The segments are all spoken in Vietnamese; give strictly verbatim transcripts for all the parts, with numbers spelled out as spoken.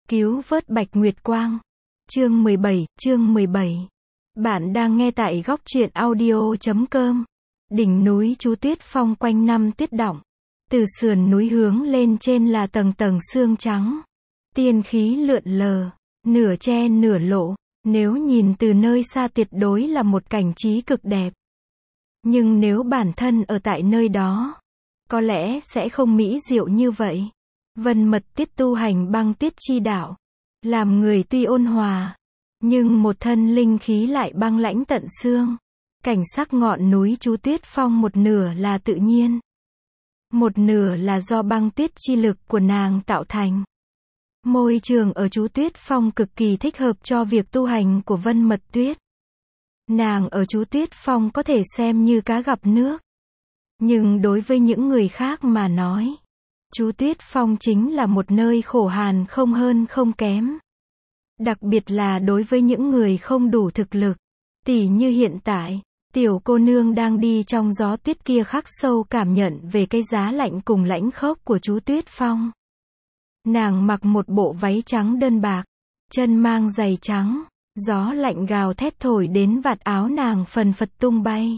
Cứu vớt Bạch Nguyệt Quang. Chương mười bảy, chương mười bảy. Bạn đang nghe tại góc truyện audio chấm com. Đỉnh núi Chú Tuyết Phong quanh năm tuyết đọng. Từ sườn núi hướng lên trên là tầng tầng sương trắng. Tiên khí lượn lờ, nửa che nửa lộ, nếu nhìn từ nơi xa tuyệt đối là một cảnh trí cực đẹp. Nhưng nếu bản thân ở tại nơi đó, có lẽ sẽ không mỹ diệu như vậy. Vân Mật Tiết tu hành băng tuyết chi đạo, làm người tuy ôn hòa, nhưng một thân linh khí lại băng lãnh tận xương. Cảnh sắc ngọn núi Chú Tuyết Phong một nửa là tự nhiên, một nửa là do băng tuyết chi lực của nàng tạo thành. Môi trường ở Chú Tuyết Phong cực kỳ thích hợp cho việc tu hành của Vân Mật Tuyết. Nàng ở Chú Tuyết Phong có thể xem như cá gặp nước. Nhưng đối với những người khác mà nói, Chú Tuyết Phong chính là một nơi khổ hàn không hơn không kém. Đặc biệt là đối với những người không đủ thực lực. Tỉ như hiện tại, tiểu cô nương đang đi trong gió tuyết kia khắc sâu cảm nhận về cái giá lạnh cùng lãnh khốc của Chú Tuyết Phong. Nàng mặc một bộ váy trắng đơn bạc, chân mang giày trắng, gió lạnh gào thét thổi đến vạt áo nàng phần phật tung bay.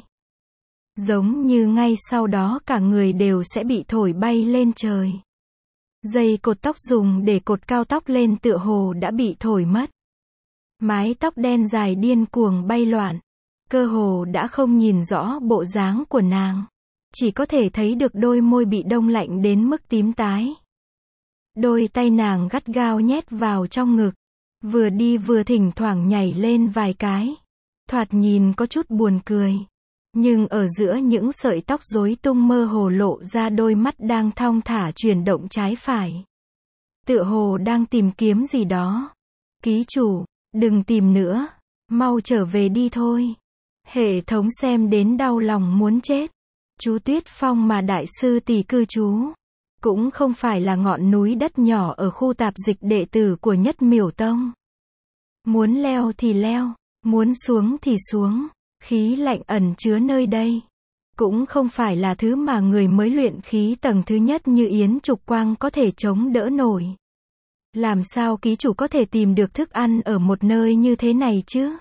Giống như ngay sau đó cả người đều sẽ bị thổi bay lên trời. Dây cột tóc dùng để cột cao tóc lên tựa hồ đã bị thổi mất. Mái tóc đen dài điên cuồng bay loạn, cơ hồ đã không nhìn rõ bộ dáng của nàng. Chỉ có thể thấy được đôi môi bị đông lạnh đến mức tím tái. Đôi tay nàng gắt gao nhét vào trong ngực, vừa đi vừa thỉnh thoảng nhảy lên vài cái. Thoạt nhìn có chút buồn cười. Nhưng ở giữa những sợi tóc rối tung mơ hồ lộ ra đôi mắt đang thong thả chuyển động trái phải. Tựa hồ đang tìm kiếm gì đó. Ký chủ, đừng tìm nữa, mau trở về đi thôi. Hệ thống xem đến đau lòng muốn chết. Chú Tuyết Phong mà đại sư tỷ cư trú, cũng không phải là ngọn núi đất nhỏ ở khu tạp dịch đệ tử của Nhất Miểu Tông. Muốn leo thì leo, muốn xuống thì xuống. Khí lạnh ẩn chứa nơi đây, cũng không phải là thứ mà người mới luyện khí tầng thứ nhất như Yến Trục Quang có thể chống đỡ nổi. Làm sao ký chủ có thể tìm được thức ăn ở một nơi như thế này chứ?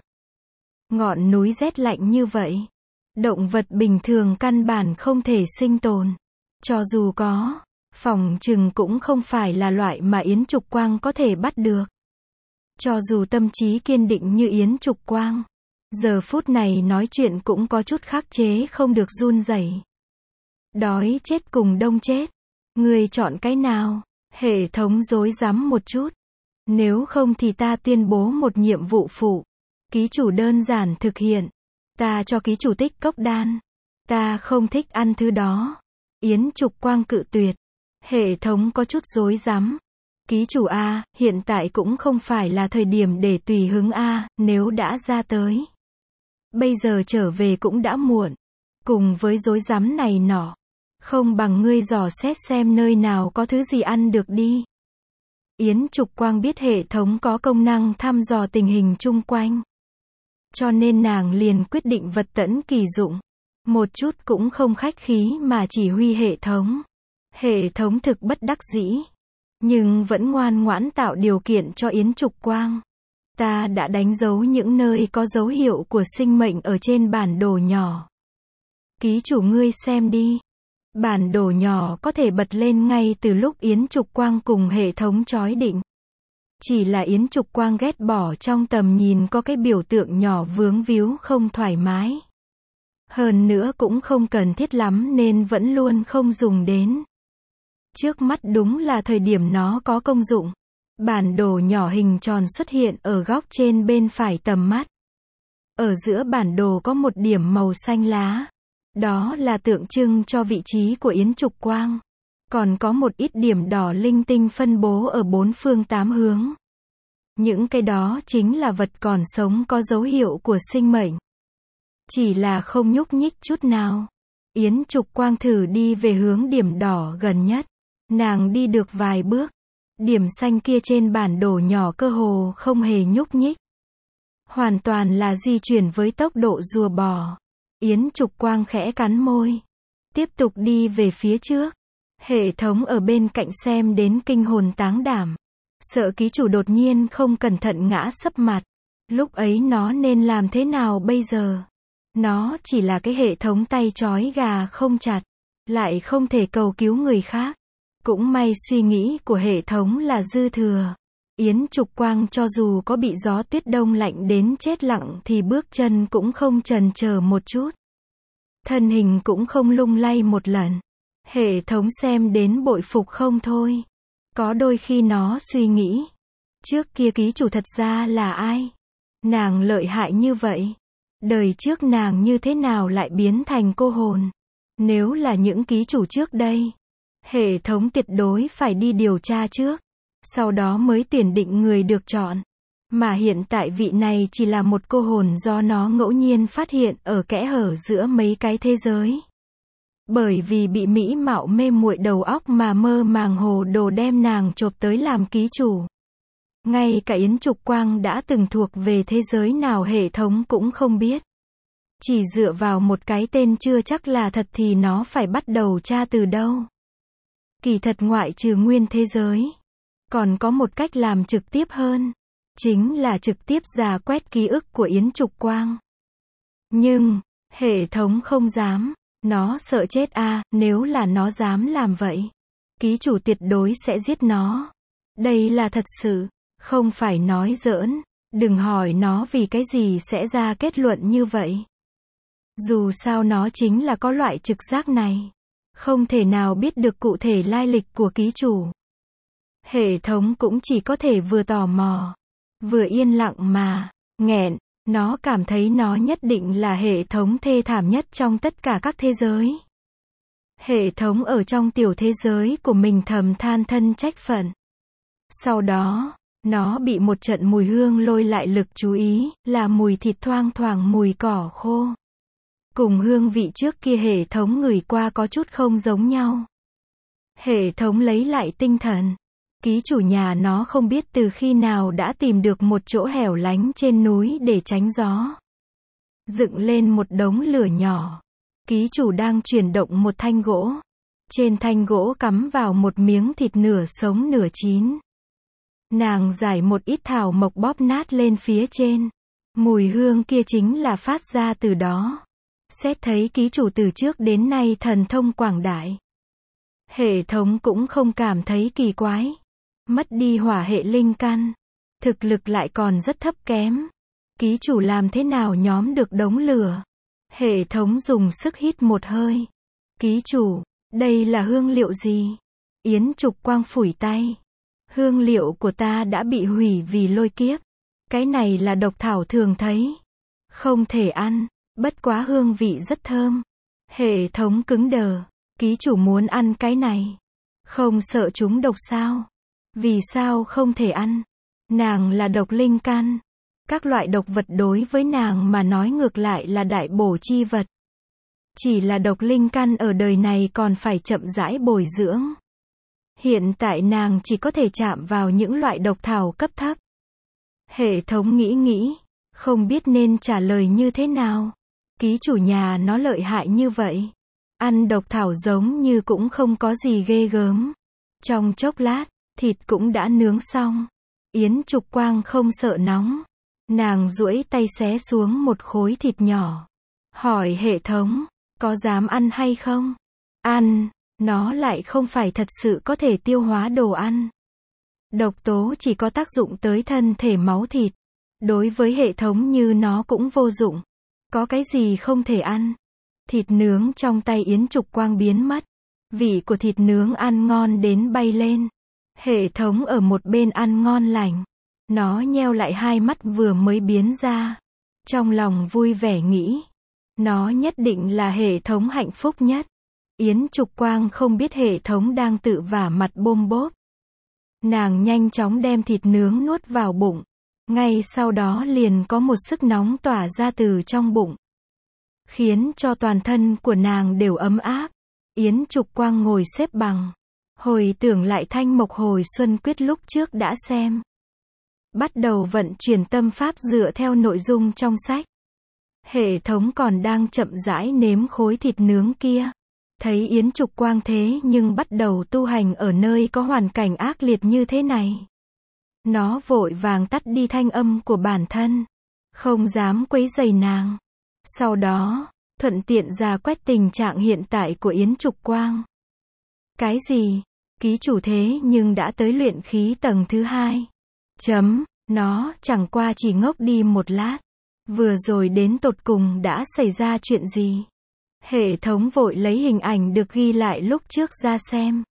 Ngọn núi rét lạnh như vậy, động vật bình thường căn bản không thể sinh tồn. Cho dù có, phỏng chừng cũng không phải là loại mà Yến Trục Quang có thể bắt được. Cho dù tâm trí kiên định như Yến Trục Quang, giờ phút này nói chuyện cũng có chút khắc chế không được run rẩy. Đói chết cùng đông chết. Người chọn cái nào? Hệ thống rối rắm một chút. Nếu không thì ta tuyên bố một nhiệm vụ phụ. Ký chủ đơn giản thực hiện. Ta cho ký chủ tích cốc đan. Ta không thích ăn thứ đó. Yến Trục Quang cự tuyệt. Hệ thống có chút rối rắm. Ký chủ A, hiện tại cũng không phải là thời điểm để tùy hứng A, nếu đã ra tới. Bây giờ trở về cũng đã muộn. Cùng với rối rắm này nọ, không bằng ngươi dò xét xem nơi nào có thứ gì ăn được đi. Yến Trục Quang biết hệ thống có công năng thăm dò tình hình chung quanh, cho nên nàng liền quyết định vật tẫn kỳ dụng. Một chút cũng không khách khí mà chỉ huy hệ thống. Hệ thống thực bất đắc dĩ, nhưng vẫn ngoan ngoãn tạo điều kiện cho Yến Trục Quang. Ta đã đánh dấu những nơi có dấu hiệu của sinh mệnh ở trên bản đồ nhỏ. Ký chủ ngươi xem đi. Bản đồ nhỏ có thể bật lên ngay từ lúc Yến Trục Quang cùng hệ thống chói định. Chỉ là Yến Trục Quang ghét bỏ trong tầm nhìn có cái biểu tượng nhỏ vướng víu không thoải mái. Hơn nữa cũng không cần thiết lắm nên vẫn luôn không dùng đến. Trước mắt đúng là thời điểm nó có công dụng. Bản đồ nhỏ hình tròn xuất hiện ở góc trên bên phải tầm mắt. Ở giữa bản đồ có một điểm màu xanh lá. Đó là tượng trưng cho vị trí của Yến Trục Quang. Còn có một ít điểm đỏ linh tinh phân bố ở bốn phương tám hướng. Những cái đó chính là vật còn sống có dấu hiệu của sinh mệnh. Chỉ là không nhúc nhích chút nào. Yến Trục Quang thử đi về hướng điểm đỏ gần nhất. Nàng đi được vài bước. Điểm xanh kia trên bản đồ nhỏ cơ hồ không hề nhúc nhích. Hoàn toàn là di chuyển với tốc độ rùa bò. Yến Trục Quang khẽ cắn môi. Tiếp tục đi về phía trước. Hệ thống ở bên cạnh xem đến kinh hồn táng đảm. Sợ ký chủ đột nhiên không cẩn thận ngã sấp mặt. Lúc ấy nó nên làm thế nào bây giờ? Nó chỉ là cái hệ thống tay trói gà không chặt, lại không thể cầu cứu người khác. Cũng may suy nghĩ của hệ thống là dư thừa. Yến Trục Quang cho dù có bị gió tuyết đông lạnh đến chết lặng thì bước chân cũng không chần chờ một chút. Thân hình cũng không lung lay một lần. Hệ thống xem đến bội phục không thôi. Có đôi khi nó suy nghĩ, trước kia ký chủ thật ra là ai? Nàng lợi hại như vậy. Đời trước nàng như thế nào lại biến thành cô hồn? Nếu là những ký chủ trước đây, hệ thống tuyệt đối phải đi điều tra trước, sau đó mới tuyển định người được chọn. Mà hiện tại vị này chỉ là một cô hồn do nó ngẫu nhiên phát hiện ở kẽ hở giữa mấy cái thế giới. Bởi vì bị mỹ mạo mê muội đầu óc mà mơ màng hồ đồ đem nàng chộp tới làm ký chủ. Ngay cả Yến Trục Quang đã từng thuộc về thế giới nào hệ thống cũng không biết. Chỉ dựa vào một cái tên chưa chắc là thật thì nó phải bắt đầu tra từ đâu. Kỳ thật ngoại trừ nguyên thế giới, còn có một cách làm trực tiếp hơn. Chính là trực tiếp rà quét ký ức của Yến Trục Quang. Nhưng, hệ thống không dám. Nó sợ chết a, à, nếu là nó dám làm vậy, ký chủ tuyệt đối sẽ giết nó. Đây là thật sự, không phải nói giỡn. Đừng hỏi nó vì cái gì sẽ ra kết luận như vậy. Dù sao nó chính là có loại trực giác này. Không thể nào biết được cụ thể lai lịch của ký chủ. Hệ thống cũng chỉ có thể vừa tò mò, vừa yên lặng mà, nghẹn. Nó cảm thấy nó nhất định là hệ thống thê thảm nhất trong tất cả các thế giới. Hệ thống ở trong tiểu thế giới của mình thầm than thân trách phận. Sau đó, nó bị một trận mùi hương lôi lại lực chú ý, là mùi thịt thoang thoảng mùi cỏ khô. Cùng hương vị trước kia hệ thống ngửi qua có chút không giống nhau. Hệ thống lấy lại tinh thần. Ký chủ nhà nó không biết từ khi nào đã tìm được một chỗ hẻo lánh trên núi để tránh gió. Dựng lên một đống lửa nhỏ. Ký chủ đang chuyển động một thanh gỗ. Trên thanh gỗ cắm vào một miếng thịt nửa sống nửa chín. Nàng rải một ít thảo mộc bóp nát lên phía trên. Mùi hương kia chính là phát ra từ đó. Xét thấy ký chủ từ trước đến nay thần thông quảng đại. Hệ thống cũng không cảm thấy kỳ quái. Mất đi hỏa hệ linh căn, thực lực lại còn rất thấp kém. Ký chủ làm thế nào nhóm được đống lửa? Hệ thống dùng sức hít một hơi. Ký chủ, đây là hương liệu gì? Yến Trục Quang phủi tay. Hương liệu của ta đã bị hủy vì lôi kiếp. Cái này là độc thảo thường thấy. Không thể ăn, bất quá hương vị rất thơm. Hệ thống cứng đờ. Ký chủ muốn ăn cái này. Không sợ chúng độc sao? Vì sao không thể ăn? Nàng là độc linh căn. Các loại độc vật đối với nàng mà nói ngược lại là đại bổ chi vật. Chỉ là độc linh căn ở đời này còn phải chậm rãi bồi dưỡng. Hiện tại nàng chỉ có thể chạm vào những loại độc thảo cấp thấp. Hệ thống nghĩ nghĩ, không biết nên trả lời như thế nào. Ký chủ nhà nó lợi hại như vậy. Ăn độc thảo giống như cũng không có gì ghê gớm. Trong chốc lát, thịt cũng đã nướng xong. Yến Trục Quang không sợ nóng. Nàng duỗi tay xé xuống một khối thịt nhỏ. Hỏi hệ thống, có dám ăn hay không? Ăn, nó lại không phải thật sự có thể tiêu hóa đồ ăn. Độc tố chỉ có tác dụng tới thân thể máu thịt. Đối với hệ thống như nó cũng vô dụng. Có cái gì không thể ăn? Thịt nướng trong tay Yến Trục Quang biến mất. Vị của thịt nướng ăn ngon đến bay lên. Hệ thống ở một bên ăn ngon lành. Nó nheo lại hai mắt vừa mới biến ra. Trong lòng vui vẻ nghĩ. Nó nhất định là hệ thống hạnh phúc nhất. Yến Trục Quang không biết hệ thống đang tự vả mặt bôm bốp. Nàng nhanh chóng đem thịt nướng nuốt vào bụng. Ngay sau đó liền có một sức nóng tỏa ra từ trong bụng. Khiến cho toàn thân của nàng đều ấm áp. Yến Trục Quang ngồi xếp bằng. Hồi tưởng lại thanh mộc hồi xuân quyết lúc trước đã xem. Bắt đầu vận chuyển tâm pháp dựa theo nội dung trong sách. Hệ thống còn đang chậm rãi nếm khối thịt nướng kia. Thấy Yến Trục Quang thế nhưng bắt đầu tu hành ở nơi có hoàn cảnh ác liệt như thế này. Nó vội vàng tắt đi thanh âm của bản thân, không dám quấy rầy nàng. Sau đó, thuận tiện ra quét tình trạng hiện tại của Yến Trục Quang. Cái gì? Ký chủ thế nhưng đã tới luyện khí tầng thứ hai. Chấm, nó chẳng qua chỉ ngốc đi một lát. Vừa rồi đến tột cùng đã xảy ra chuyện gì? Hệ thống vội lấy hình ảnh được ghi lại lúc trước ra xem.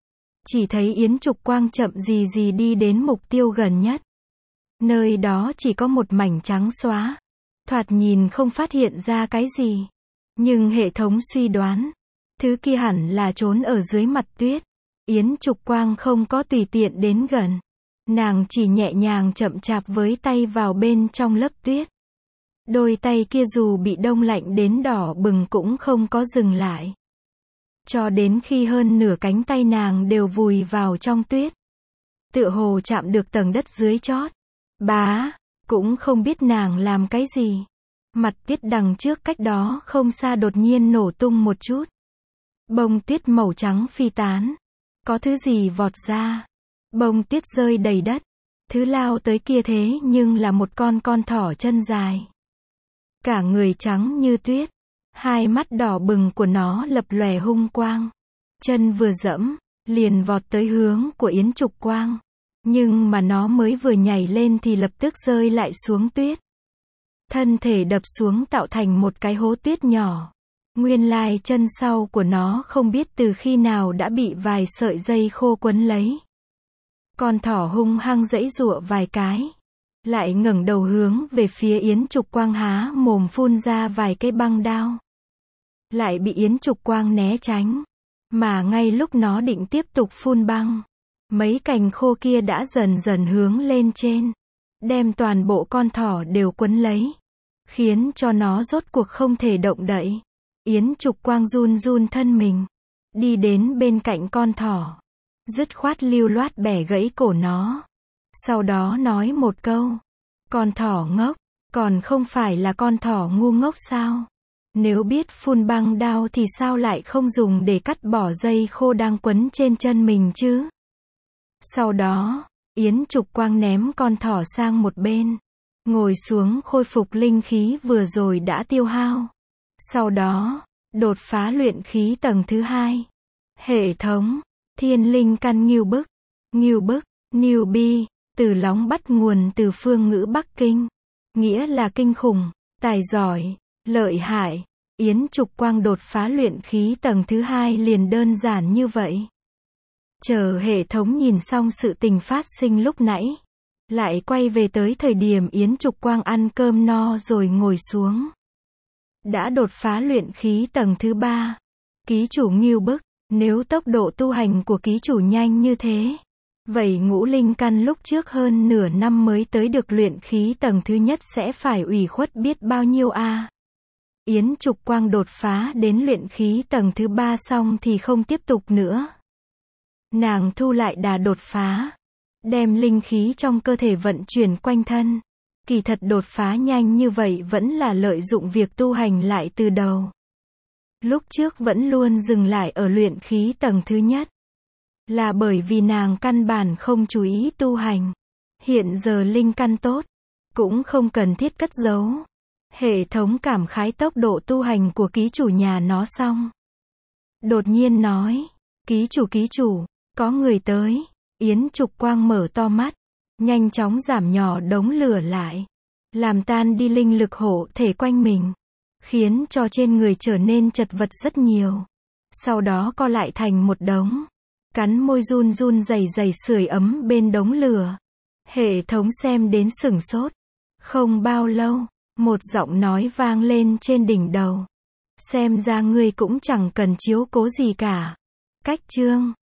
Chỉ thấy Yến Trục Quang chậm gì gì đi đến mục tiêu gần nhất. Nơi đó chỉ có một mảnh trắng xóa. Thoạt nhìn không phát hiện ra cái gì. Nhưng hệ thống suy đoán, thứ kia hẳn là trốn ở dưới mặt tuyết. Yến Trục Quang không có tùy tiện đến gần. Nàng chỉ nhẹ nhàng chậm chạp với tay vào bên trong lớp tuyết. Đôi tay kia dù bị đông lạnh đến đỏ bừng cũng không có dừng lại. Cho đến khi hơn nửa cánh tay nàng đều vùi vào trong tuyết. Tựa hồ chạm được tầng đất dưới chót. Bá, cũng không biết nàng làm cái gì. Mặt tuyết đằng trước cách đó không xa đột nhiên nổ tung một chút. Bông tuyết màu trắng phi tán. Có thứ gì vọt ra. Bông tuyết rơi đầy đất. Thứ lao tới kia thế nhưng là một con con thỏ chân dài. Cả người trắng như tuyết. Hai mắt đỏ bừng của nó lập lòe hung quang. Chân vừa dẫm, liền vọt tới hướng của Yến Trục Quang. Nhưng mà nó mới vừa nhảy lên thì lập tức rơi lại xuống tuyết. Thân thể đập xuống tạo thành một cái hố tuyết nhỏ. Nguyên lai chân sau của nó không biết từ khi nào đã bị vài sợi dây khô quấn lấy. Con thỏ hung hăng giãy giụa vài cái. Lại ngẩng đầu hướng về phía Yến Trục Quang há mồm phun ra vài cây băng đao. Lại bị Yến Trục Quang né tránh. Mà ngay lúc nó định tiếp tục phun băng, mấy cành khô kia đã dần dần hướng lên trên. Đem toàn bộ con thỏ đều quấn lấy. Khiến cho nó rốt cuộc không thể động đậy. Yến Trục Quang run run thân mình. Đi đến bên cạnh con thỏ. Dứt khoát lưu loát bẻ gãy cổ nó. Sau đó nói một câu. Con thỏ ngốc, còn không phải là con thỏ ngu ngốc sao? Nếu biết phun băng đao thì sao lại không dùng để cắt bỏ dây khô đang quấn trên chân mình chứ? Sau đó, Yến Trục Quang ném con thỏ sang một bên. Ngồi xuống khôi phục linh khí vừa rồi đã tiêu hao. Sau đó, đột phá luyện khí tầng thứ hai. Hệ thống, thiên linh căn ngưu bức. Ngưu bức, newbie, từ lóng bắt nguồn từ phương ngữ Bắc Kinh. Nghĩa là kinh khủng, tài giỏi, lợi hại. Yến Trục Quang đột phá luyện khí tầng thứ hai liền đơn giản như vậy. Chờ hệ thống nhìn xong sự tình phát sinh lúc nãy. Lại quay về tới thời điểm Yến Trục Quang ăn cơm no rồi ngồi xuống. Đã đột phá luyện khí tầng thứ ba. Ký chủ ngưu bức, nếu tốc độ tu hành của ký chủ nhanh như thế. Vậy ngũ linh căn lúc trước hơn nửa năm mới tới được luyện khí tầng thứ nhất sẽ phải ủy khuất biết bao nhiêu a. À? Yến Trục Quang đột phá đến luyện khí tầng thứ ba xong thì không tiếp tục nữa. Nàng thu lại đà đột phá. Đem linh khí trong cơ thể vận chuyển quanh thân. Kỳ thật đột phá nhanh như vậy vẫn là lợi dụng việc tu hành lại từ đầu. Lúc trước vẫn luôn dừng lại ở luyện khí tầng thứ nhất. Là bởi vì nàng căn bản không chú ý tu hành. Hiện giờ linh căn tốt. Cũng không cần thiết cất giấu. Hệ thống cảm khái tốc độ tu hành của ký chủ nhà nó xong. Đột nhiên nói. Ký chủ ký chủ, có người tới. Yến Trục Quang mở to mắt. Nhanh chóng giảm nhỏ đống lửa lại. Làm tan đi linh lực hộ thể quanh mình. Khiến cho trên người trở nên chật vật rất nhiều. Sau đó co lại thành một đống. Cắn môi run run rẩy rẩy sưởi ấm bên đống lửa. Hệ thống xem đến sửng sốt. Không bao lâu, một giọng nói vang lên trên đỉnh đầu. Xem ra ngươi cũng chẳng cần chiếu cố gì cả. Cách chương